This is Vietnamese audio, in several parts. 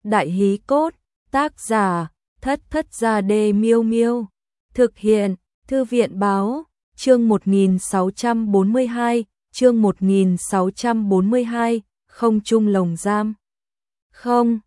Đại hí cốt, tác giả, Thất Thất Gia Đê Miêu Miêu. Thực hiện, Thư viện báo, chương 1642, chương 1642, không chung lồng giam. Không,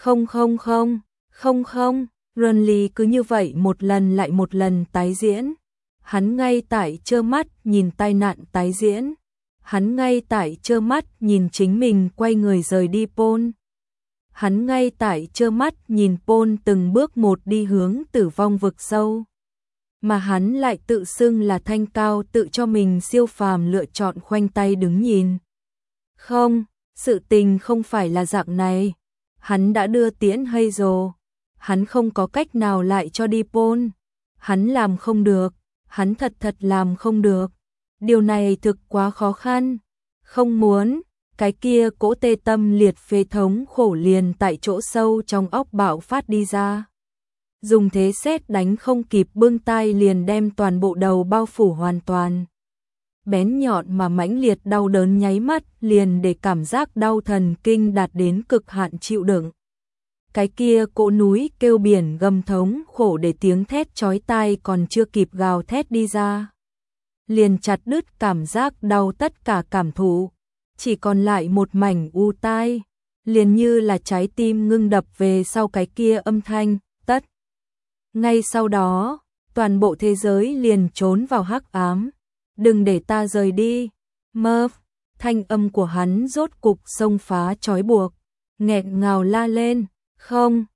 Runly cứ như vậy một lần lại một lần tái diễn. Hắn ngay tại trơ mắt nhìn tai nạn tái diễn. Hắn ngay tại trơ mắt nhìn chính mình quay người rời đi Paul. Hắn ngay tại trơ mắt nhìn Paul từng bước một đi hướng tử vong vực sâu. Mà hắn lại tự xưng là thanh cao, tự cho mình siêu phàm, lựa chọn khoanh tay đứng nhìn. Không, sự tình không phải là dạng này. Hắn đã đưa tiễn Hazel. Hắn không có cách nào lại cho đi Paul. Hắn làm không được. Hắn thật làm không được. Điều này thực quá khó khăn. Không muốn. Cái kia cỗ tê tâm liệt phế thống khổ liền tại chỗ sâu trong óc bạo phát đi ra. Dùng thế sét đánh không kịp bưng tay liền đem toàn bộ đầu bao phủ hoàn toàn. Bén nhọn mà mãnh liệt đau đớn nháy mắt liền để cảm giác đau thần kinh đạt đến cực hạn chịu đựng. Cái kia cỗ núi kêu biển gầm thống khổ để tiếng thét chói tai còn chưa kịp gào thét đi ra. Liền chặt đứt cảm giác đau tất cả cảm thụ. Chỉ còn lại một mảnh u tai, liền như là trái tim ngưng đập về sau cái kia âm thanh, tất. Ngay sau đó, toàn bộ thế giới liền trốn vào hắc ám. Đừng để ta rời đi, Murph. Thanh âm của hắn rốt cục xông phá trói buộc, nghẹn ngào la lên, không,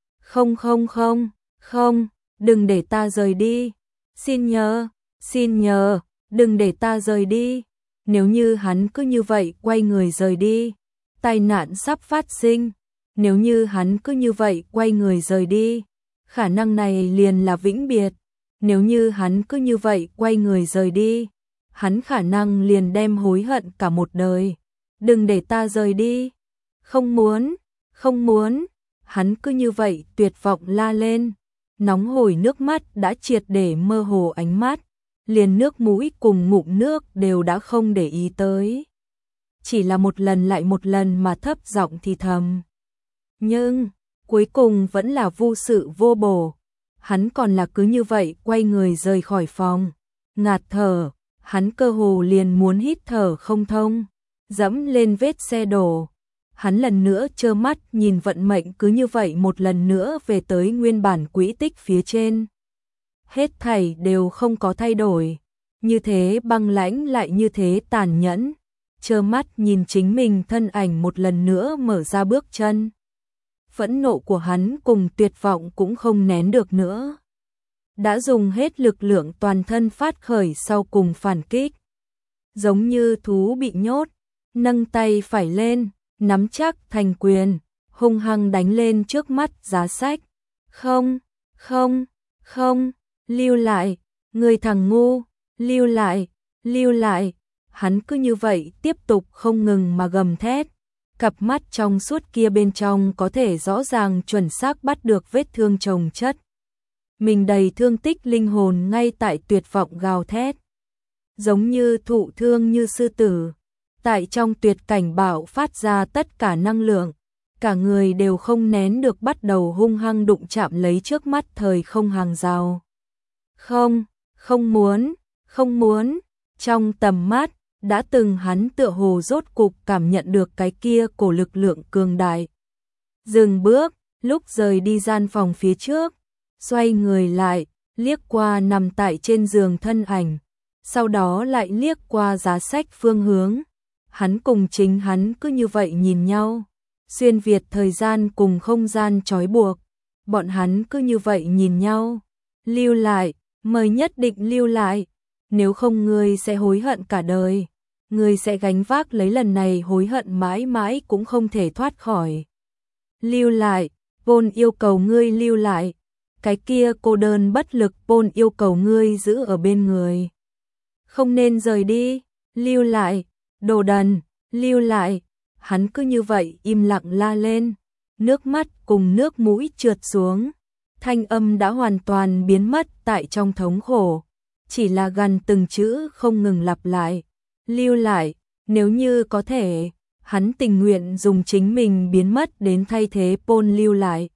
đừng để ta rời đi. Xin nhờ, đừng để ta rời đi. Nếu như hắn cứ như vậy quay người rời đi, tai nạn sắp phát sinh. Nếu như hắn cứ như vậy quay người rời đi, khả năng này liền là vĩnh biệt. Nếu như hắn cứ như vậy quay người rời đi, hắn khả năng liền đem hối hận cả một đời. Đừng để ta rời đi. Không muốn. Hắn cứ như vậy tuyệt vọng la lên. Nóng hổi nước mắt đã triệt để mơ hồ ánh mắt. Liền nước mũi cùng ngụm nước đều đã không để ý tới. Chỉ là một lần lại một lần mà thấp giọng thì thầm. Nhưng, cuối cùng vẫn là vô sự vô bổ. Hắn còn là cứ như vậy quay người rời khỏi phòng. Ngạt thở, hắn cơ hồ liền muốn hít thở không thông. Dẫm lên vết xe đổ. Hắn lần nữa trơ mắt nhìn vận mệnh cứ như vậy một lần nữa về tới nguyên bản quỹ tích phía trên. Hết thảy đều không có thay đổi, như thế băng lãnh lại như thế tàn nhẫn, trơ mắt nhìn chính mình thân ảnh một lần nữa mở ra bước chân. Phẫn nộ của hắn cùng tuyệt vọng cũng không nén được nữa. Đã dùng hết lực lượng toàn thân phát khởi sau cùng phản kích. Giống như thú bị nhốt, nâng tay phải lên, nắm chắc thành quyền, hung hăng đánh lên trước mắt Giá Sách. Không. Lưu lại, người thằng ngu, lưu lại. Hắn cứ như vậy tiếp tục không ngừng mà gầm thét. Cặp mắt trong suốt kia bên trong có thể rõ ràng chuẩn xác bắt được vết thương chồng chất. Mình đầy thương tích linh hồn ngay tại tuyệt vọng gào thét. Giống như thụ thương như sư tử. Tại trong tuyệt cảnh bạo phát ra tất cả năng lượng. Cả người đều không nén được bắt đầu hung hăng đụng chạm lấy trước mắt thời không hàng rào. Không muốn. Trong tầm mắt, đã từng hắn tựa hồ rốt cục cảm nhận được cái kia cổ lực lượng cường đại. Dừng bước, lúc rời đi gian phòng phía trước, xoay người lại, liếc qua nằm tại trên giường thân ảnh, sau đó lại liếc qua Giá Sách phương hướng. Hắn cùng chính hắn cứ như vậy nhìn nhau, xuyên việt thời gian cùng không gian trói buộc. Bọn hắn cứ như vậy nhìn nhau. Lưu lại, mời nhất định lưu lại. Nếu không ngươi sẽ hối hận cả đời. Ngươi sẽ gánh vác lấy lần này hối hận mãi mãi cũng không thể thoát khỏi. Lưu lại, Paul yêu cầu ngươi lưu lại. Cái kia cô đơn bất lực Paul yêu cầu ngươi giữ ở bên người. Không nên rời đi, lưu lại, đồ đần, lưu lại. Hắn cứ như vậy im lặng la lên, nước mắt cùng nước mũi trượt xuống. Thanh âm đã hoàn toàn biến mất tại trong thống khổ, chỉ là gần từng chữ không ngừng lặp lại. Lưu lại, nếu như có thể. Hắn tình nguyện dùng chính mình biến mất đến thay thế Paul lưu lại.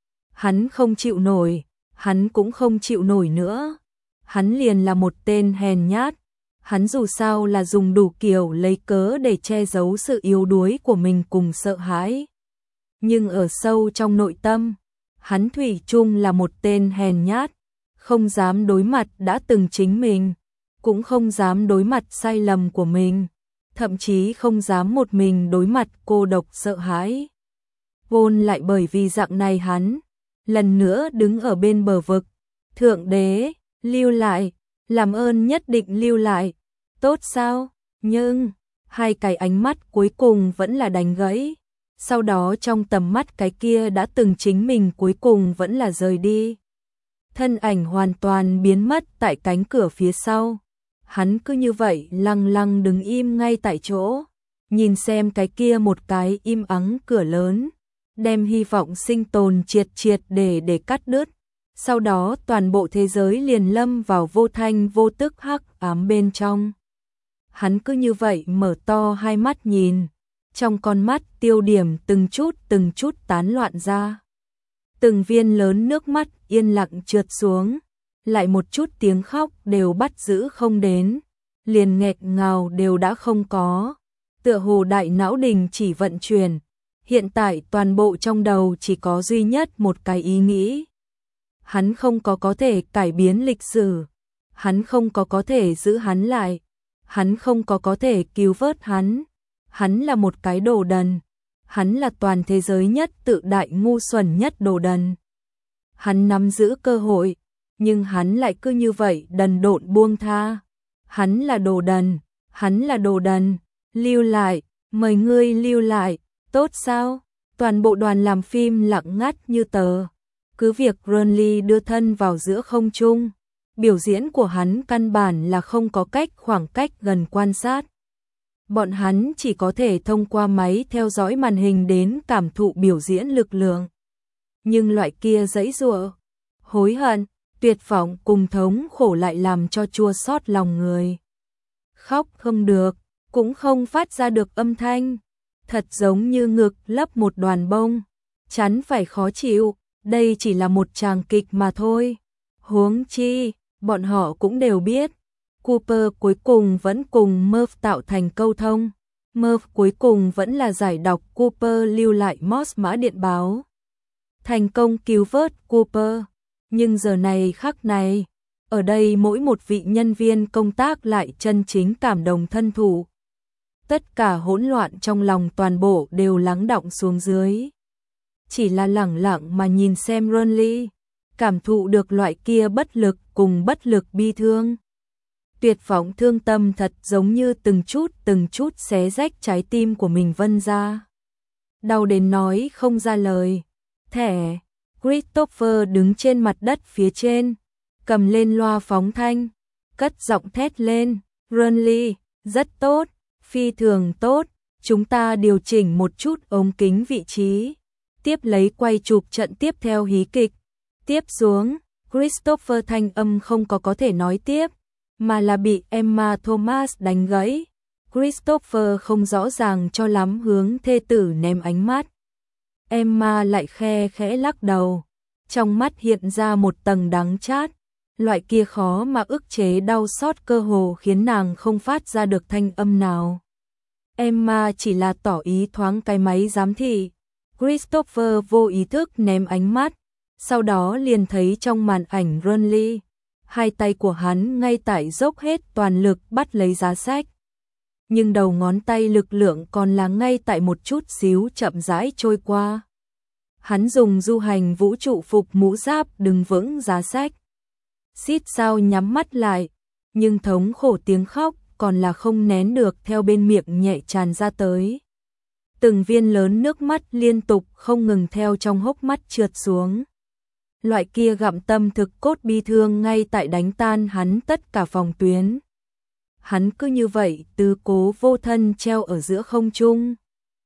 Hắn không chịu nổi, hắn cũng không chịu nổi nữa. Hắn liền là một tên hèn nhát. Hắn dù sao là dùng đủ kiểu lấy cớ để che giấu sự yếu đuối của mình cùng sợ hãi. Nhưng ở sâu trong nội tâm, hắn thủy chung là một tên hèn nhát, không dám đối mặt đã từng chính mình, cũng không dám đối mặt sai lầm của mình, thậm chí không dám một mình đối mặt cô độc sợ hãi. Vốn lại bởi vì dạng này hắn, lần nữa đứng ở bên bờ vực. Thượng đế, lưu lại, làm ơn nhất định lưu lại. Tốt sao? Nhưng, hai cái ánh mắt cuối cùng vẫn là đánh gãy. Sau đó trong tầm mắt cái kia đã từng chính mình cuối cùng vẫn là rời đi. Thân ảnh hoàn toàn biến mất tại cánh cửa phía sau. Hắn cứ như vậy lăng lăng đứng im ngay tại chỗ, nhìn xem cái kia một cái im ắng cửa lớn, đem hy vọng sinh tồn triệt triệt để cắt đứt. Sau đó toàn bộ thế giới liền lâm vào vô thanh vô tức hắc ám bên trong. Hắn cứ như vậy mở to hai mắt nhìn, trong con mắt tiêu điểm từng chút tán loạn ra. Từng viên lớn nước mắt yên lặng trượt xuống, lại một chút tiếng khóc đều bắt giữ không đến, liền nghẹt ngào đều đã không có. Tựa hồ đại não đình chỉ vận chuyển, hiện tại toàn bộ trong đầu chỉ có duy nhất một cái ý nghĩ. Hắn không có thể cải biến lịch sử, hắn không có thể giữ hắn lại, hắn không có thể cứu vớt hắn. Hắn là một cái đồ đần, hắn là toàn thế giới nhất tự đại ngu xuẩn nhất đồ đần. Hắn nắm giữ cơ hội, nhưng hắn lại cứ như vậy đần độn buông tha. Hắn là đồ đần, hắn là đồ đần. Lưu lại, mời ngươi lưu lại, tốt sao? Toàn bộ đoàn làm phim lặng ngắt như tờ. Cứ việc Ronly đưa thân vào giữa không trung, biểu diễn của hắn căn bản là không có cách khoảng cách gần quan sát. Bọn hắn chỉ có thể thông qua máy theo dõi màn hình đến cảm thụ biểu diễn lực lượng. Nhưng loại kia giãy giụa, hối hận, tuyệt vọng cùng thống khổ lại làm cho chua xót lòng người. Khóc không được, cũng không phát ra được âm thanh, thật giống như ngực lấp một đoàn bông, chắn phải khó chịu, đây chỉ là một tràng kịch mà thôi. Huống chi, bọn họ cũng đều biết, Cooper cuối cùng vẫn cùng Murph tạo thành câu thông. Murph cuối cùng vẫn là giải đọc Cooper lưu lại Morse mã điện báo. Thành công cứu vớt Cooper. Nhưng giờ này khắc này, ở đây mỗi một vị nhân viên công tác lại chân chính cảm động thân thủ. Tất cả hỗn loạn trong lòng toàn bộ đều lắng đọng xuống dưới. Chỉ là lẳng lặng mà nhìn xem Ronly, cảm thụ được loại kia bất lực cùng bất lực bi thương. Tuyệt vọng thương tâm thật giống như từng chút xé rách trái tim của mình vân ra. Đau đến nói không ra lời. Thẻ, Christopher đứng trên mặt đất phía trên, cầm lên loa phóng thanh, cất giọng thét lên, Ronly, rất tốt, phi thường tốt, chúng ta điều chỉnh một chút ống kính vị trí, tiếp lấy quay chụp trận tiếp theo hí kịch. Tiếp xuống, Christopher thanh âm không có thể nói tiếp, mà là bị Emma Thomas đánh gãy. Christopher không rõ ràng cho lắm hướng thê tử ném ánh mắt. Emma lại khe khẽ lắc đầu, trong mắt hiện ra một tầng đắng chát, loại kia khó mà ức chế đau xót cơ hồ khiến nàng không phát ra được thanh âm nào. Emma chỉ là tỏ ý thoáng cái máy giám thị. Christopher vô ý thức ném ánh mắt, sau đó liền thấy trong màn ảnh Ronly, hai tay của hắn ngay tại dốc hết toàn lực bắt lấy giá sách. Nhưng đầu ngón tay lực lượng còn là ngay tại một chút xíu chậm rãi trôi qua. Hắn dùng du hành vũ trụ phục mũ giáp đứng vững giá sách. Xít sao nhắm mắt lại, nhưng thống khổ tiếng khóc còn là không nén được theo bên miệng nhẹ tràn ra tới. Từng viên lớn nước mắt liên tục không ngừng theo trong hốc mắt trượt xuống. Loại kia gặm tâm thực cốt bi thương ngay tại đánh tan hắn tất cả phòng tuyến. Hắn cứ như vậy tứ cố vô thân treo ở giữa không trung,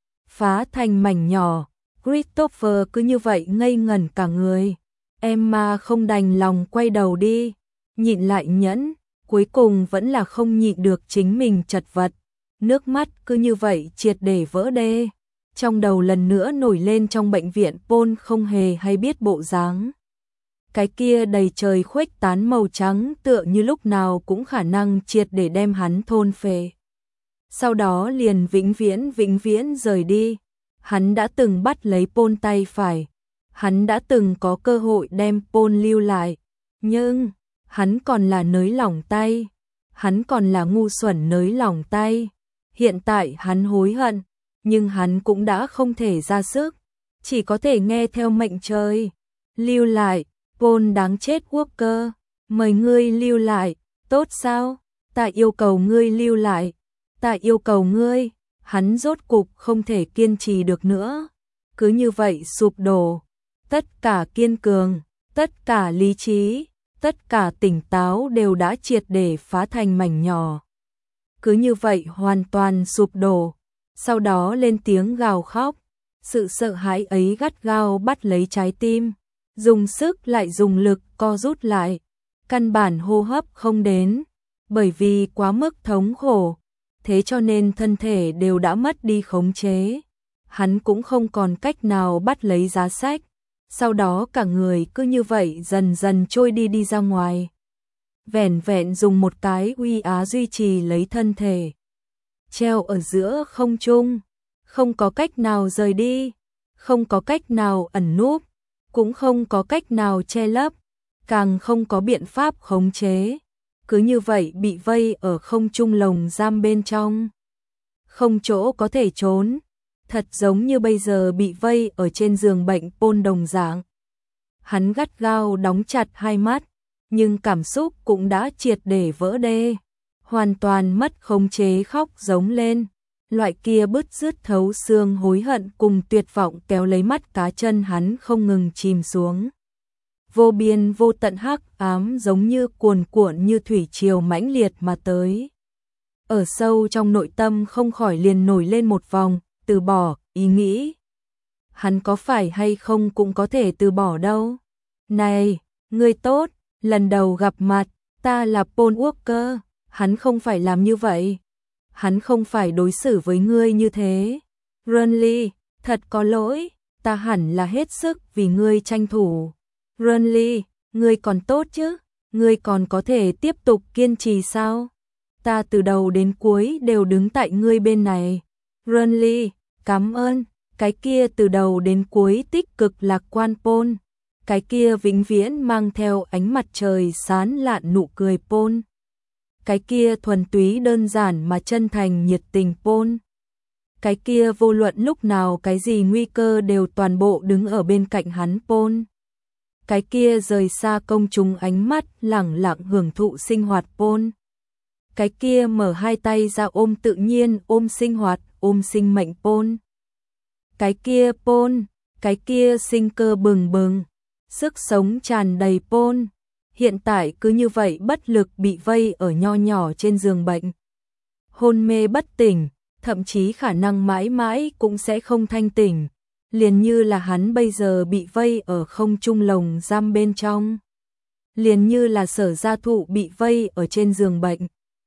phá thành mảnh nhỏ. Christopher cứ như vậy ngây ngẩn cả người. Emma không đành lòng quay đầu đi, nhịn lại nhẫn, cuối cùng vẫn là không nhịn được chính mình chật vật. nước mắt cứ như vậy triệt để vỡ đê. Trong đầu lần nữa nổi lên trong bệnh viện Paul không hề hay biết bộ dáng. Cái kia đầy trời khuếch tán màu trắng tựa như lúc nào cũng khả năng triệt để đem hắn thôn phệ. Sau đó liền vĩnh viễn rời đi. Hắn đã từng bắt lấy Paul tay phải. Hắn đã từng có cơ hội đem Paul lưu lại. Nhưng, hắn còn là nới lỏng tay. Hắn còn là ngu xuẩn nới lỏng tay. Hiện tại hắn hối hận, nhưng hắn cũng đã không thể ra sức. Chỉ có thể nghe theo mệnh trời. Lưu lại, Paul đáng chết Walker. Mời ngươi lưu lại, tốt sao? Ta yêu cầu ngươi lưu lại. Ta yêu cầu ngươi. Hắn rốt cục không thể kiên trì được nữa. Cứ như vậy sụp đổ. Tất cả kiên cường, tất cả lý trí, tất cả tỉnh táo đều đã triệt để phá thành mảnh nhỏ. Cứ như vậy hoàn toàn sụp đổ. Sau đó lên tiếng gào khóc. Sự sợ hãi ấy gắt gao bắt lấy trái tim. Dùng sức lại dùng lực co rút lại. Căn bản hô hấp không đến. Bởi vì quá mức thống khổ. Thế cho nên thân thể đều đã mất đi khống chế. Hắn cũng không còn cách nào bắt lấy giá sách. Sau đó cả người cứ như vậy dần dần trôi đi ra ngoài. Vẻn vẹn dùng một cái uy á duy trì lấy thân thể. Treo ở giữa không trung. Không có cách nào rời đi. Không có cách nào ẩn núp. Cũng không có cách nào che lấp. Càng không có biện pháp khống chế. Cứ như vậy bị vây ở không trung lồng giam bên trong. Không chỗ có thể trốn. Thật giống như bây giờ bị vây ở trên giường bệnh Paul đồng dạng. Hắn gắt gao đóng chặt hai mắt, nhưng cảm xúc cũng đã triệt để vỡ đê. Hoàn toàn mất khống chế khóc giống lên. Loại kia bứt rứt thấu xương hối hận cùng tuyệt vọng kéo lấy mắt cá chân hắn không ngừng chìm xuống. Vô biên vô tận hắc ám giống như cuồn cuộn như thủy triều mãnh liệt mà tới. Ở sâu trong nội tâm không khỏi liền nổi lên một vòng từ bỏ ý nghĩ. Hắn có phải hay không cũng có thể từ bỏ đâu. Này, ngươi tốt, lần đầu gặp mặt, ta là Paul Walker, hắn không phải làm như vậy. Hắn không phải đối xử với ngươi như thế. Renly, thật có lỗi, ta hẳn là hết sức vì ngươi tranh thủ. Renly, ngươi còn tốt chứ? Ngươi còn có thể tiếp tục kiên trì sao? Ta từ đầu đến cuối đều đứng tại ngươi bên này. Renly, cảm ơn. Cái kia từ đầu đến cuối tích cực lạc quan Paul. Cái kia vĩnh viễn mang theo ánh mặt trời sáng lạn nụ cười Paul. Cái kia thuần túy đơn giản mà chân thành nhiệt tình Paul. Cái kia vô luận lúc nào cái gì nguy cơ đều toàn bộ đứng ở bên cạnh hắn Paul. Cái kia rời xa công chúng ánh mắt lẳng lặng hưởng thụ sinh hoạt Paul. Cái kia mở hai tay ra ôm tự nhiên, ôm sinh hoạt, ôm sinh mệnh Paul. Cái kia Paul, cái kia sinh cơ bừng bừng, sức sống tràn đầy Paul. Hiện tại cứ như vậy bất lực bị vây ở nho nhỏ trên giường bệnh. Hôn mê bất tỉnh, thậm chí khả năng mãi mãi cũng sẽ không thanh tỉnh. Liền như là hắn bây giờ bị vây ở không trung lồng giam bên trong. Liền như là Sở Gia Thụ bị vây ở trên giường bệnh.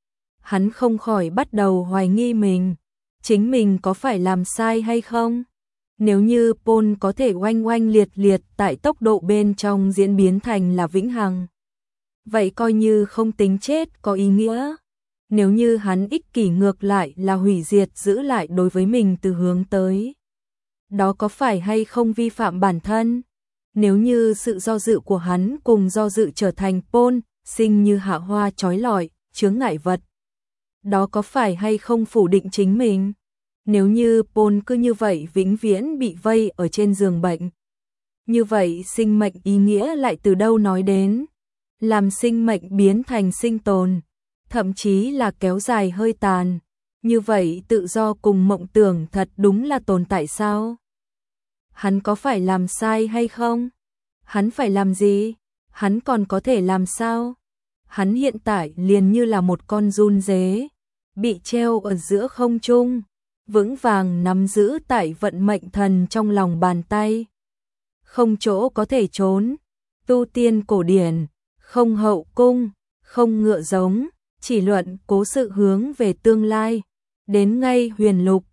Hắn không khỏi bắt đầu hoài nghi mình. Chính mình có phải làm sai hay không? Nếu như Paul có thể oanh oanh liệt liệt tại tốc độ bên trong diễn biến thành là vĩnh hằng. Vậy coi như không tính chết có ý nghĩa. Nếu như hắn ích kỷ ngược lại là hủy diệt giữ lại đối với mình từ hướng tới. Đó có phải hay không vi phạm bản thân? Nếu như sự do dự của hắn cùng do dự trở thành Paul, sinh như hạ hoa chói lọi, chướng ngại vật. Đó có phải hay không phủ định chính mình? Nếu như Paul cứ như vậy vĩnh viễn bị vây ở trên giường bệnh. Như vậy sinh mệnh ý nghĩa lại từ đâu nói đến? Làm sinh mệnh biến thành sinh tồn, thậm chí là kéo dài hơi tàn. Như vậy tự do cùng mộng tưởng thật đúng là tồn tại sao? Hắn có phải làm sai hay không? Hắn phải làm gì? Hắn còn có thể làm sao? Hắn hiện tại liền như là một con giun dế, bị treo ở giữa không trung, vững vàng nắm giữ tại vận mệnh thần trong lòng bàn tay. Không chỗ có thể trốn, tu tiên cổ điển, không hậu cung, không ngựa giống, chỉ luận cố sự hướng về tương lai, đến ngay Huyền Lục,